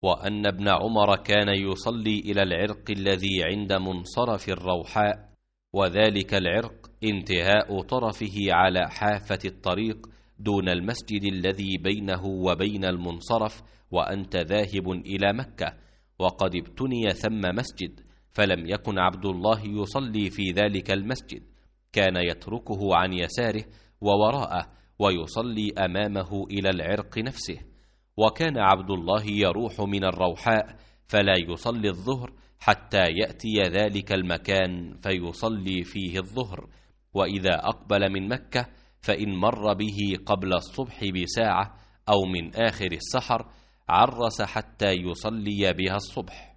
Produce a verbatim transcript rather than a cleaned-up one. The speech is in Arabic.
وأن ابن عمر كان يصلي إلى العرق الذي عند منصرف الروحاء، وذلك العرق انتهاء طرفه على حافة الطريق دون المسجد الذي بينه وبين المنصرف وأنت ذاهب إلى مكة، وقد ابتني ثم مسجد، فلم يكن عبد الله يصلي في ذلك المسجد، كان يتركه عن يساره ووراءه ويصلي أمامه إلى العرق نفسه. وكان عبد الله يروح من الروحاء فلا يصلي الظهر حتى يأتي ذلك المكان فيصلي فيه الظهر، وإذا أقبل من مكة فإن مر به قبل الصبح بساعة أو من آخر السحر عرس حتى يصلي بها الصبح.